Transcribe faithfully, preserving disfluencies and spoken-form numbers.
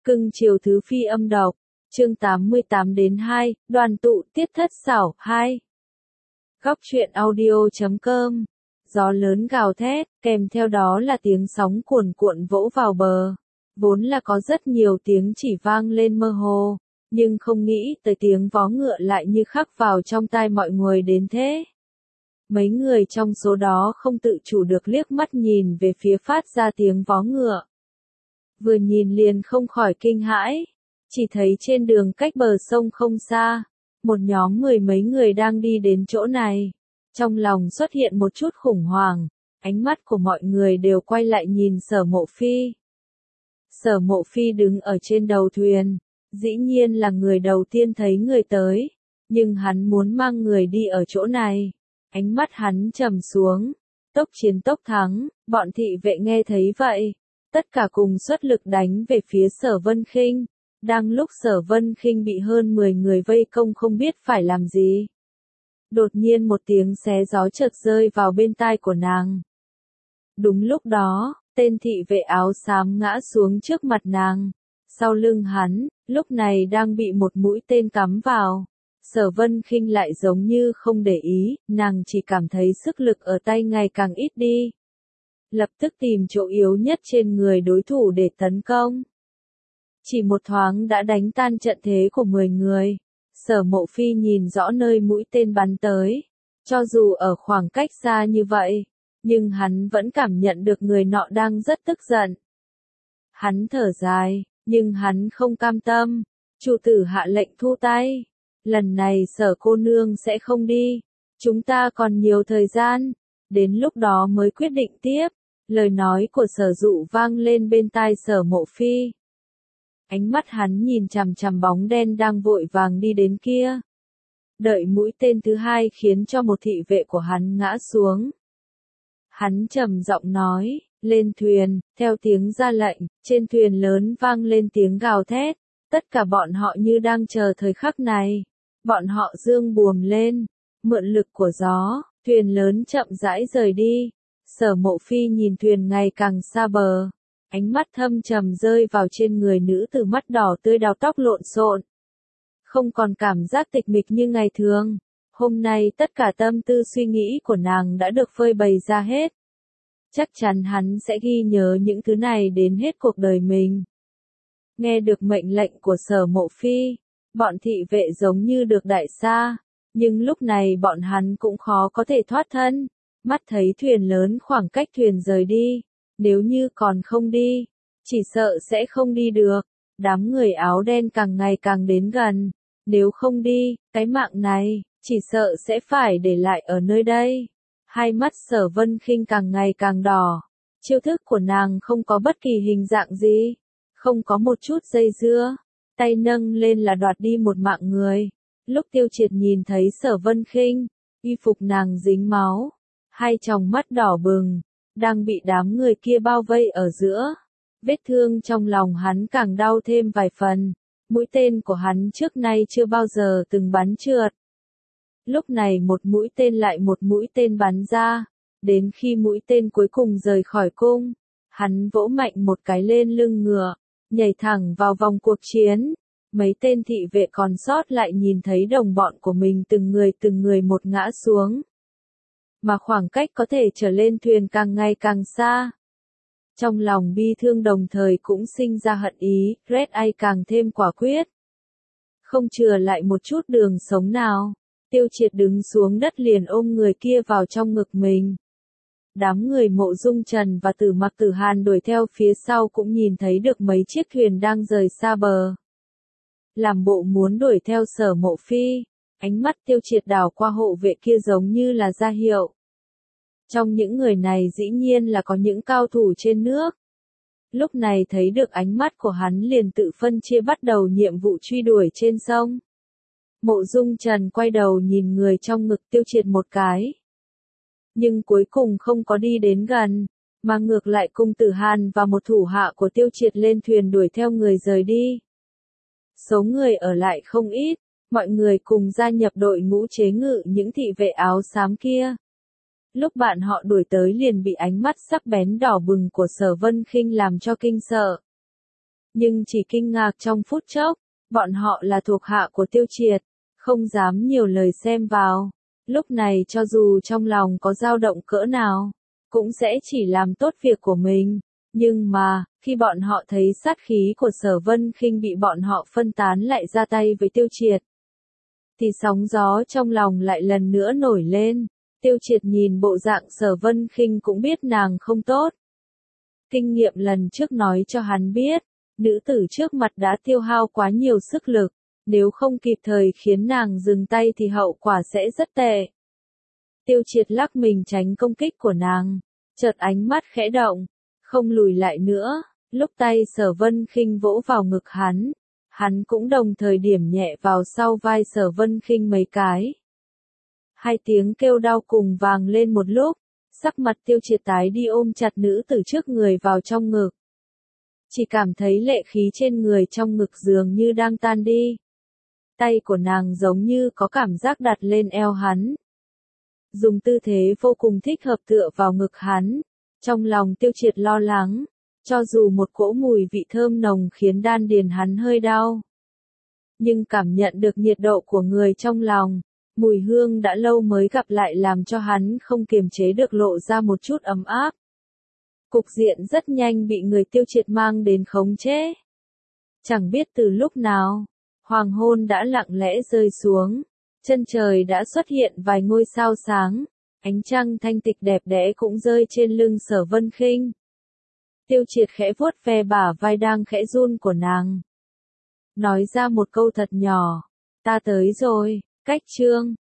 Cưng chiều thứ phi âm đọc, chương tám mươi tám đến hai, đoàn tụ tiết thất xảo, hai. Góc truyện audio chấm com, gió lớn gào thét, kèm theo đó là tiếng sóng cuồn cuộn vỗ vào bờ. Vốn là có rất nhiều tiếng chỉ vang lên mơ hồ, nhưng không nghĩ tới tiếng vó ngựa lại như khắc vào trong tai mọi người đến thế. Mấy người trong số đó không tự chủ được liếc mắt nhìn về phía phát ra tiếng vó ngựa. Vừa nhìn liền không khỏi kinh hãi, chỉ thấy trên đường cách bờ sông không xa, một nhóm mười mấy người đang đi đến chỗ này. Trong lòng xuất hiện một chút khủng hoảng, ánh mắt của mọi người đều quay lại nhìn Sở Mộ Phi. Sở Mộ Phi đứng ở trên đầu thuyền, dĩ nhiên là người đầu tiên thấy người tới, nhưng hắn muốn mang người đi ở chỗ này. Ánh mắt hắn trầm xuống, tốc chiến tốc thắng, bọn thị vệ nghe thấy vậy, tất cả cùng xuất lực đánh về phía Sở Vân Khinh. Đang lúc Sở Vân Khinh bị hơn mười người vây công không biết phải làm gì. Đột nhiên một tiếng xé gió chợt rơi vào bên tai của nàng. Đúng lúc đó, tên thị vệ áo xám ngã xuống trước mặt nàng. Sau lưng hắn, lúc này đang bị một mũi tên cắm vào. Sở Vân Khinh lại giống như không để ý, nàng chỉ cảm thấy sức lực ở tay ngày càng ít đi. Lập tức tìm chỗ yếu nhất trên người đối thủ để tấn công. Chỉ một thoáng đã đánh tan trận thế của mười người. Sở Mộ Phi nhìn rõ nơi mũi tên bắn tới. Cho dù ở khoảng cách xa như vậy, nhưng hắn vẫn cảm nhận được người nọ đang rất tức giận. Hắn thở dài, nhưng hắn không cam tâm. Chủ tử hạ lệnh thu tay. Lần này Sở cô nương sẽ không đi. Chúng ta còn nhiều thời gian. Đến lúc đó mới quyết định tiếp. Lời nói của Sở Dụ vang lên bên tai Sở Mộ Phi. Ánh mắt hắn nhìn chằm chằm bóng đen đang vội vàng đi đến kia. Đợi mũi tên thứ hai khiến cho một thị vệ của hắn ngã xuống. Hắn trầm giọng nói, lên thuyền, theo tiếng ra lệnh, trên thuyền lớn vang lên tiếng gào thét. Tất cả bọn họ như đang chờ thời khắc này. Bọn họ dương buồm lên, mượn lực của gió, thuyền lớn chậm rãi rời đi. Sở Mộ Phi nhìn thuyền ngày càng xa bờ. Ánh mắt thâm trầm rơi vào trên người nữ tử mắt đỏ tươi đào tóc lộn xộn. Không còn cảm giác tịch mịch như ngày thường. Hôm nay tất cả tâm tư suy nghĩ của nàng đã được phơi bày ra hết. Chắc chắn hắn sẽ ghi nhớ những thứ này đến hết cuộc đời mình. Nghe được mệnh lệnh của Sở Mộ Phi, bọn thị vệ giống như được đại xa. Nhưng lúc này bọn hắn cũng khó có thể thoát thân. Mắt thấy thuyền lớn khoảng cách thuyền rời đi. Nếu như còn không đi, chỉ sợ sẽ không đi được. Đám người áo đen càng ngày càng đến gần. Nếu không đi, cái mạng này, chỉ sợ sẽ phải để lại ở nơi đây. Hai mắt Sở Vân Khinh càng ngày càng đỏ. Chiêu thức của nàng không có bất kỳ hình dạng gì. Không có một chút dây dưa. Tay nâng lên là đoạt đi một mạng người. Lúc Tiêu Triệt nhìn thấy Sở Vân Khinh, y phục nàng dính máu. Hai tròng mắt đỏ bừng. Đang bị đám người kia bao vây ở giữa. Vết thương trong lòng hắn càng đau thêm vài phần. Mũi tên của hắn trước nay chưa bao giờ từng bắn trượt. Lúc này một mũi tên lại một mũi tên bắn ra. Đến khi mũi tên cuối cùng rời khỏi cung, hắn vỗ mạnh một cái lên lưng ngựa, nhảy thẳng vào vòng cuộc chiến. Mấy tên thị vệ còn sót lại nhìn thấy đồng bọn của mình từng người từng người một ngã xuống. Mà khoảng cách có thể trở lên thuyền càng ngày càng xa. Trong lòng bi thương đồng thời cũng sinh ra hận ý, Red Eye càng thêm quả quyết. Không chừa lại một chút đường sống nào, Tiêu Triệt đứng xuống đất liền ôm người kia vào trong ngực mình. Đám người Mộ Dung Trần và Tử Mặc Tử Hàn đuổi theo phía sau cũng nhìn thấy được mấy chiếc thuyền đang rời xa bờ. Làm bộ muốn đuổi theo Sở Mộ Phi, ánh mắt Tiêu Triệt đảo qua hộ vệ kia giống như là ra hiệu. Trong những người này dĩ nhiên là có những cao thủ trên nước. Lúc này thấy được ánh mắt của hắn liền tự phân chia bắt đầu nhiệm vụ truy đuổi trên sông. Mộ Dung Trần quay đầu nhìn người trong ngực Tiêu Triệt một cái. Nhưng cuối cùng không có đi đến gần, mà ngược lại cùng Tử Hàn và một thủ hạ của Tiêu Triệt lên thuyền đuổi theo người rời đi. Số người ở lại không ít, mọi người cùng gia nhập đội ngũ chế ngự những thị vệ áo xám kia. Lúc bạn họ đuổi tới liền bị ánh mắt sắc bén đỏ bừng của Sở Vân Khinh làm cho kinh sợ. Nhưng chỉ kinh ngạc trong phút chốc, bọn họ là thuộc hạ của Tiêu Triệt, không dám nhiều lời xem vào. Lúc này cho dù trong lòng có dao động cỡ nào, cũng sẽ chỉ làm tốt việc của mình. Nhưng mà, khi bọn họ thấy sát khí của Sở Vân Khinh bị bọn họ phân tán lại ra tay với Tiêu Triệt, thì sóng gió trong lòng lại lần nữa nổi lên. Tiêu Triệt nhìn bộ dạng Sở Vân Khinh cũng biết nàng không tốt. Kinh nghiệm lần trước nói cho hắn biết, nữ tử trước mặt đã tiêu hao quá nhiều sức lực, nếu không kịp thời khiến nàng dừng tay thì hậu quả sẽ rất tệ. Tiêu Triệt lắc mình tránh công kích của nàng, chợt ánh mắt khẽ động, không lùi lại nữa, lúc tay Sở Vân Khinh vỗ vào ngực hắn, hắn cũng đồng thời điểm nhẹ vào sau vai Sở Vân Khinh mấy cái. Hai tiếng kêu đau cùng vang lên một lúc, sắc mặt Tiêu Triệt tái đi ôm chặt nữ tử trước người vào trong ngực. Chỉ cảm thấy lệ khí trên người trong ngực dường như đang tan đi. Tay của nàng giống như có cảm giác đặt lên eo hắn. Dùng tư thế vô cùng thích hợp tựa vào ngực hắn. Trong lòng Tiêu Triệt lo lắng, cho dù một cỗ mùi vị thơm nồng khiến đan điền hắn hơi đau. Nhưng cảm nhận được nhiệt độ của người trong lòng, mùi hương đã lâu mới gặp lại làm cho hắn không kiềm chế được lộ ra một chút ấm áp. Cục diện rất nhanh bị người Tiêu Triệt mang đến khống chế. Chẳng biết từ lúc nào, hoàng hôn đã lặng lẽ rơi xuống, chân trời đã xuất hiện vài ngôi sao sáng, ánh trăng thanh tịch đẹp đẽ cũng rơi trên lưng Sở Vân Khinh. Tiêu Triệt khẽ vuốt ve bả vai đang khẽ run của nàng. Nói ra một câu thật nhỏ, ta tới rồi, cách chương.